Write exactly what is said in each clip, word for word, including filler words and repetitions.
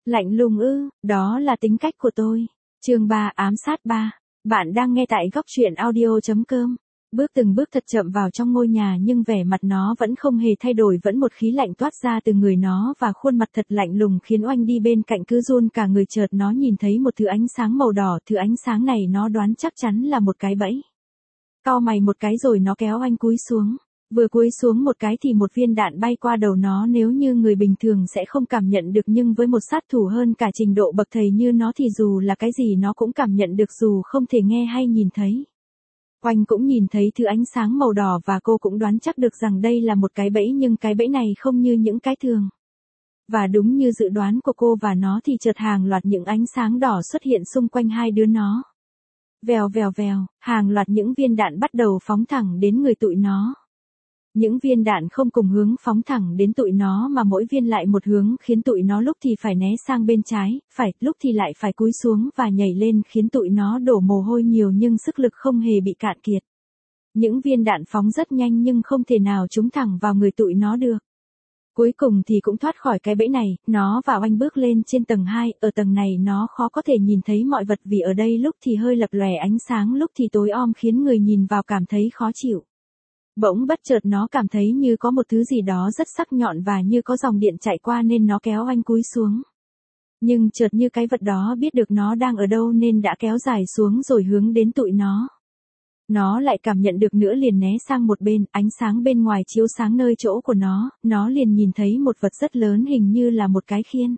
Lạnh lùng ư, đó là tính cách của tôi. Chương ba ám sát ba. Bạn đang nghe tại góc truyện audio chấm com. Bước từng bước thật chậm vào trong ngôi nhà nhưng vẻ mặt nó vẫn không hề thay đổi, vẫn một khí lạnh toát ra từ người nó và khuôn mặt thật lạnh lùng khiến Oanh đi bên cạnh cứ run cả người. Chợt nó nhìn thấy một thứ ánh sáng màu đỏ, thứ ánh sáng này nó đoán chắc chắn là một cái bẫy. Cau mày một cái rồi nó kéo Oanh cúi xuống. Vừa cúi xuống một cái thì một viên đạn bay qua đầu nó. Nếu như người bình thường sẽ không cảm nhận được, nhưng với một sát thủ hơn cả trình độ bậc thầy như nó thì dù là cái gì nó cũng cảm nhận được dù không thể nghe hay nhìn thấy. Oanh cũng nhìn thấy thứ ánh sáng màu đỏ và cô cũng đoán chắc được rằng đây là một cái bẫy, nhưng cái bẫy này không như những cái thường. Và đúng như dự đoán của cô và nó thì chợt hàng loạt những ánh sáng đỏ xuất hiện xung quanh hai đứa nó. Vèo vèo vèo, hàng loạt những viên đạn bắt đầu phóng thẳng đến người tụi nó. Những viên đạn không cùng hướng phóng thẳng đến tụi nó mà mỗi viên lại một hướng, khiến tụi nó lúc thì phải né sang bên trái, phải, lúc thì lại phải cúi xuống và nhảy lên, khiến tụi nó đổ mồ hôi nhiều nhưng sức lực không hề bị cạn kiệt. Những viên đạn phóng rất nhanh nhưng không thể nào trúng thẳng vào người tụi nó được. Cuối cùng thì cũng thoát khỏi cái bẫy này, nó và Oanh bước lên trên tầng hai, ở tầng này nó khó có thể nhìn thấy mọi vật vì ở đây lúc thì hơi lập lòe ánh sáng, lúc thì tối om khiến người nhìn vào cảm thấy khó chịu. Bỗng bất chợt nó cảm thấy như có một thứ gì đó rất sắc nhọn và như có dòng điện chạy qua nên nó kéo Oanh cúi xuống. Nhưng chợt như cái vật đó biết được nó đang ở đâu nên đã kéo dài xuống rồi hướng đến tụi nó. Nó lại cảm nhận được nữa liền né sang một bên, ánh sáng bên ngoài chiếu sáng nơi chỗ của nó, nó liền nhìn thấy một vật rất lớn hình như là một cái khiên.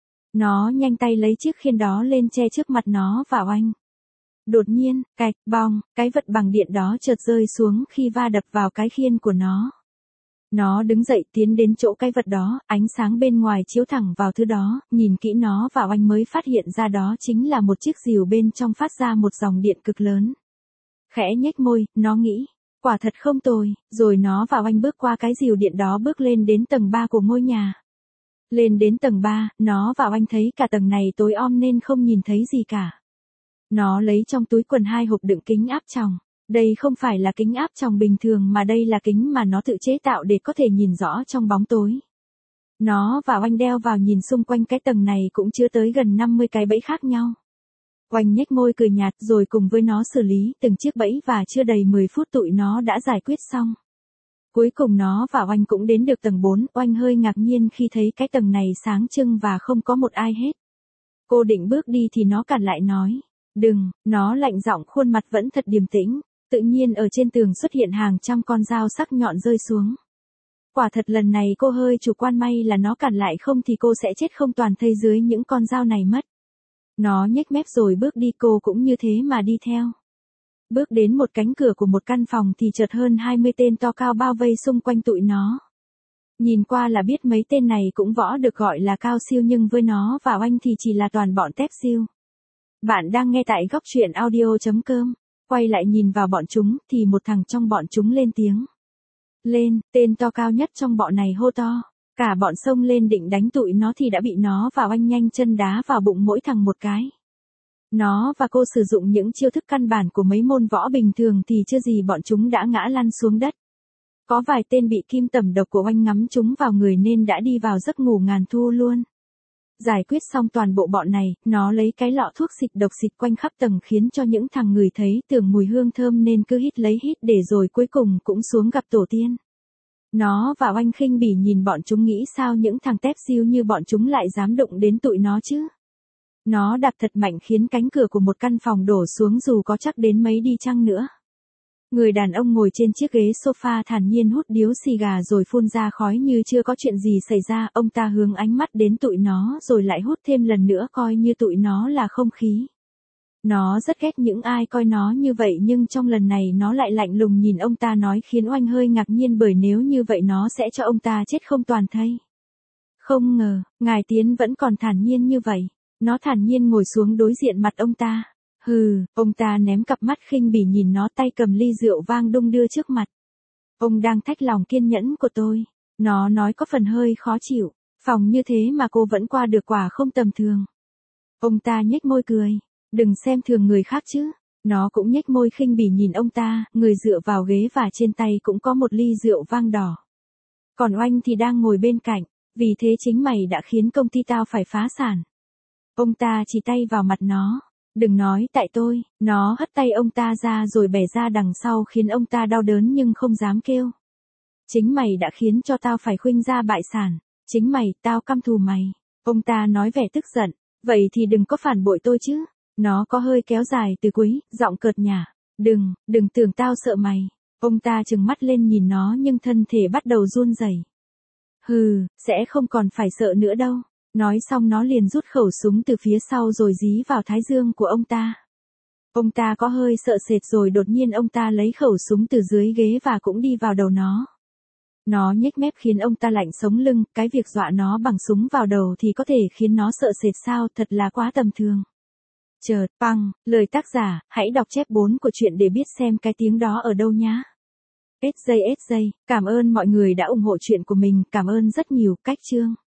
Nó nhanh tay lấy chiếc khiên đó lên che trước mặt nó và Oanh. Đột nhiên, cạch, bong, cái vật bằng điện đó chợt rơi xuống khi va đập vào cái khiên của nó. Nó đứng dậy tiến đến chỗ cái vật đó, ánh sáng bên ngoài chiếu thẳng vào thứ đó, nhìn kỹ nó và Oanh mới phát hiện ra đó chính là một chiếc rìu bên trong phát ra một dòng điện cực lớn. Khẽ nhếch môi, nó nghĩ, quả thật không tồi, rồi nó và Oanh bước qua cái rìu điện đó bước lên đến tầng ba của ngôi nhà. Lên đến tầng ba, nó và Oanh thấy cả tầng này tối om nên không nhìn thấy gì cả. Nó lấy trong túi quần hai hộp đựng kính áp tròng. Đây không phải là kính áp tròng bình thường mà đây là kính mà nó tự chế tạo để có thể nhìn rõ trong bóng tối. Nó và Oanh đeo vào nhìn xung quanh cái tầng này cũng chứa tới gần năm mươi cái bẫy khác nhau. Oanh nhếch môi cười nhạt rồi cùng với nó xử lý từng chiếc bẫy và chưa đầy mười phút tụi nó đã giải quyết xong. Cuối cùng nó và Oanh cũng đến được tầng bốn, Oanh hơi ngạc nhiên khi thấy cái tầng này sáng trưng và không có một ai hết. Cô định bước đi thì nó cản lại nói. Đừng, nó lạnh giọng, khuôn mặt vẫn thật điềm tĩnh. Tự nhiên ở trên tường xuất hiện hàng trăm con dao sắc nhọn rơi xuống. Quả thật lần này cô hơi chủ quan, may là nó cản lại không thì cô sẽ chết không toàn thây dưới những con dao này mất. Nó nhếch mép rồi bước đi, cô cũng như thế mà đi theo. Bước đến một cánh cửa của một căn phòng thì chợt hơn hai mươi tên to cao bao vây xung quanh tụi nó. Nhìn qua là biết mấy tên này cũng võ được gọi là cao siêu, nhưng với nó và Oanh thì chỉ là toàn bọn tép siêu. Bạn đang nghe tại góc truyện audio chấm com. Quay lại nhìn vào bọn chúng thì một thằng trong bọn chúng lên tiếng. Lên, tên to cao nhất trong bọn này hô to. Cả bọn xông lên định đánh tụi nó thì đã bị nó và Oanh nhanh chân đá vào bụng mỗi thằng một cái. Nó và cô sử dụng những chiêu thức căn bản của mấy môn võ bình thường thì chưa gì bọn chúng đã ngã lăn xuống đất. Có vài tên bị kim tẩm độc của Oanh ngắm chúng vào người nên đã đi vào giấc ngủ ngàn thu luôn. Giải quyết xong toàn bộ bọn này, nó lấy cái lọ thuốc xịt độc xịt quanh khắp tầng khiến cho những thằng người thấy tưởng mùi hương thơm nên cứ hít lấy hít để rồi cuối cùng cũng xuống gặp tổ tiên. Nó và Oanh khinh bỉ nhìn bọn chúng, nghĩ sao những thằng tép siêu như bọn chúng lại dám đụng đến tụi nó chứ. Nó đạp thật mạnh khiến cánh cửa của một căn phòng đổ xuống dù có chắc đến mấy đi chăng nữa. Người đàn ông ngồi trên chiếc ghế sofa thản nhiên hút điếu xì gà rồi phun ra khói như chưa có chuyện gì xảy ra. Ông ta hướng ánh mắt đến tụi nó rồi lại hút thêm lần nữa coi như tụi nó là không khí. Nó rất ghét những ai coi nó như vậy, nhưng trong lần này nó lại lạnh lùng nhìn ông ta nói khiến Oanh hơi ngạc nhiên, bởi nếu như vậy nó sẽ cho ông ta chết không toàn thây. Không ngờ, ngài Tiến vẫn còn thản nhiên như vậy. Nó thản nhiên ngồi xuống đối diện mặt ông ta. Hừ, ông ta ném cặp mắt khinh bỉ nhìn nó, tay cầm ly rượu vang đung đưa trước mặt. Ông đang thách lòng kiên nhẫn của tôi. Nó nói có phần hơi khó chịu. Phòng như thế mà cô vẫn qua được, quả không tầm thường. Ông ta nhếch môi cười. Đừng xem thường người khác chứ. Nó cũng nhếch môi khinh bỉ nhìn ông ta, người dựa vào ghế và trên tay cũng có một ly rượu vang đỏ. Còn Oanh thì đang ngồi bên cạnh. Vì thế chính mày đã khiến công ty tao phải phá sản. Ông ta chỉ tay vào mặt nó. Đừng nói tại tôi, nó hất tay ông ta ra rồi bẻ ra đằng sau khiến ông ta đau đớn nhưng không dám kêu. Chính mày đã khiến cho tao phải khuynh gia bại sản. Chính mày, tao căm thù mày. Ông ta nói vẻ tức giận. Vậy thì đừng có phản bội tôi chứ. Nó có hơi kéo dài từ cuối, giọng cợt nhả. Đừng, đừng tưởng tao sợ mày. Ông ta trừng mắt lên nhìn nó nhưng thân thể bắt đầu run rẩy. Hừ, sẽ không còn phải sợ nữa đâu. Nói xong nó liền rút khẩu súng từ phía sau rồi dí vào thái dương của ông ta. Ông ta có hơi sợ sệt rồi đột nhiên ông ta lấy khẩu súng từ dưới ghế và cũng đi vào đầu nó. Nó nhếch mép khiến ông ta lạnh sống lưng, cái việc dọa nó bằng súng vào đầu thì có thể khiến nó sợ sệt sao, thật là quá tầm thường. Chợt, păng, lời tác giả, hãy đọc chép bốn của chuyện để biết xem cái tiếng đó ở đâu nhá. ét gi ét gi, cảm ơn mọi người đã ủng hộ chuyện của mình, cảm ơn rất nhiều, cách chương.